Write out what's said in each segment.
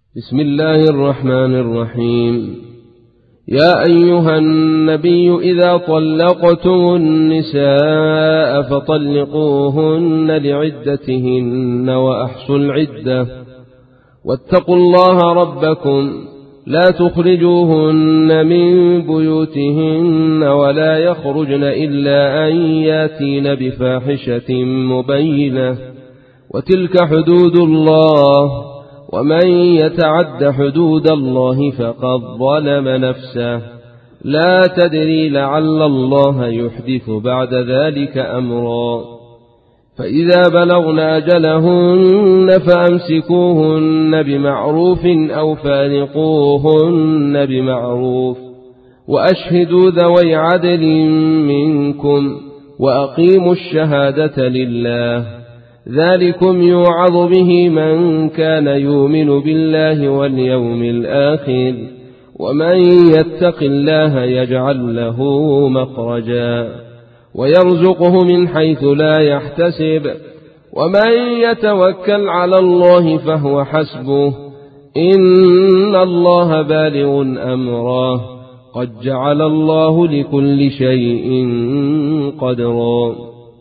بسم الله الرحمن الرحيم. يا أيها النبي إذا طلقتم النساء فطلقوهن لعدتهن وأحصوا العدة واتقوا الله ربكم لا تخرجوهن من بيوتهن ولا يخرجن إلا أن ياتين بفاحشة مبينة وتلك حدود الله ومن يتعد حدود الله فقد ظلم نفسه لا تدري لعل الله يحدث بعد ذلك أمرا. فإذا بلغن أجلهن فأمسكوهن بمعروف أو فارقوهن بمعروف وأشهدوا ذوي عدل منكم وأقيموا الشهادة لله ذلكم يوعظ به من كان يؤمن بالله واليوم الآخر ومن يتق الله يجعل له مخرجا ويرزقه من حيث لا يحتسب ومن يتوكل على الله فهو حسبه إن الله بالغ أمره قد جعل الله لكل شيء قدرا.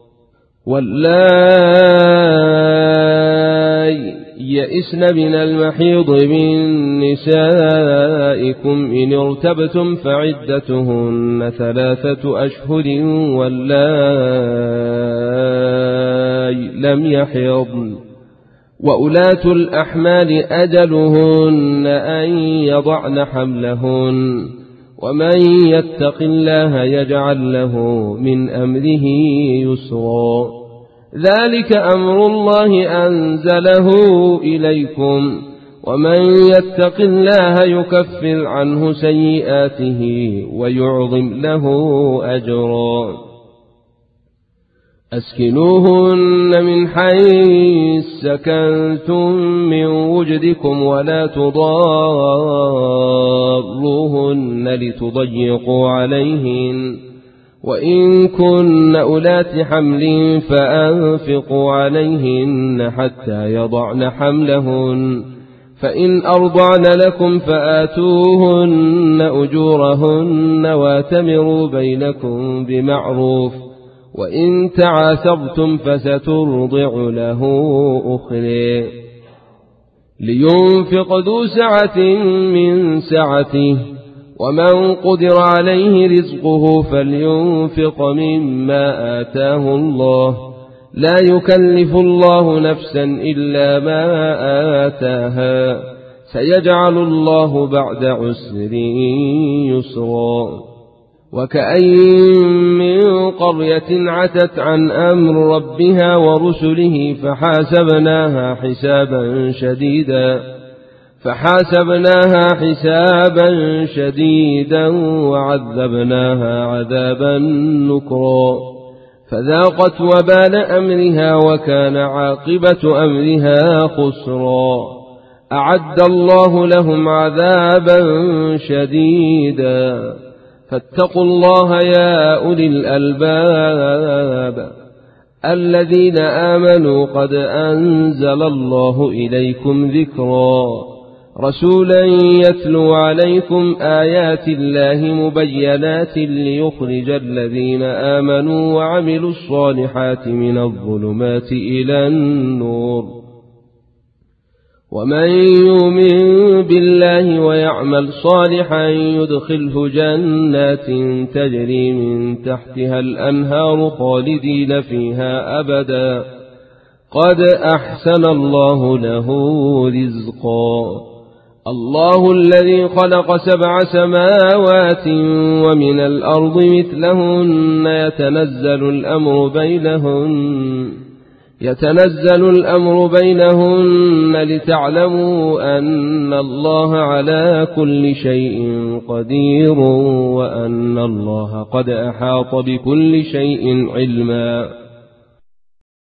واللائي يئسن من المحيض من نسائكم إن ارتبتم فعدتهن 3 أشهر واللائي لم يحضن وأولاة الأحمال أجلهن أن يضعن حملهن ومن يتق الله يجعل له من أمره يسرا. ذلك أمر الله أنزله إليكم ومن يتق الله يكفر عنه سيئاته ويعظم له أجرا. أسكنوهن من حيث سكنتم من وجدكم ولا تضاروهن لتضيقوا عليهن وإن كن أولات حمل فأنفقوا عليهن حتى يضعن حملهن فإن أرضعن لكم فآتوهن أجورهن واتمروا بينكم بمعروف وإن تعاثرتم فسترضع له أخرى. لينفق ذو سعة من سعته ومن قدر عليه رزقه فلينفق مما آتاه الله لا يكلف الله نفسا إلا ما آتاها سيجعل الله بعد عسر يسرا. وكأين من قرية عتت عن أمر ربها ورسله فحاسبناها حسابا شديدا وعذبناها عذابا نكرا فذاقت وبال أمرها وكان عاقبة أمرها خسرا. أعد الله لهم عذابا شديدا فاتقوا الله يا أولي الألباب الذين آمنوا قد أنزل الله إليكم ذكرا رسولا يتلو عليكم آيات الله مبينات ليخرج الذين آمنوا وعملوا الصالحات من الظلمات إلى النور ومن يؤمن بالله ويعمل صالحا يدخله جنات تجري من تحتها الأنهار خالدين فيها أبدا قد أحسن الله له رزقا. الله الذي خلق 7 سماوات ومن الأرض مثلهن يتنزل الأمر بينهن لتعلموا أن الله على كل شيء قدير وأن الله قد أحاط بكل شيء علما.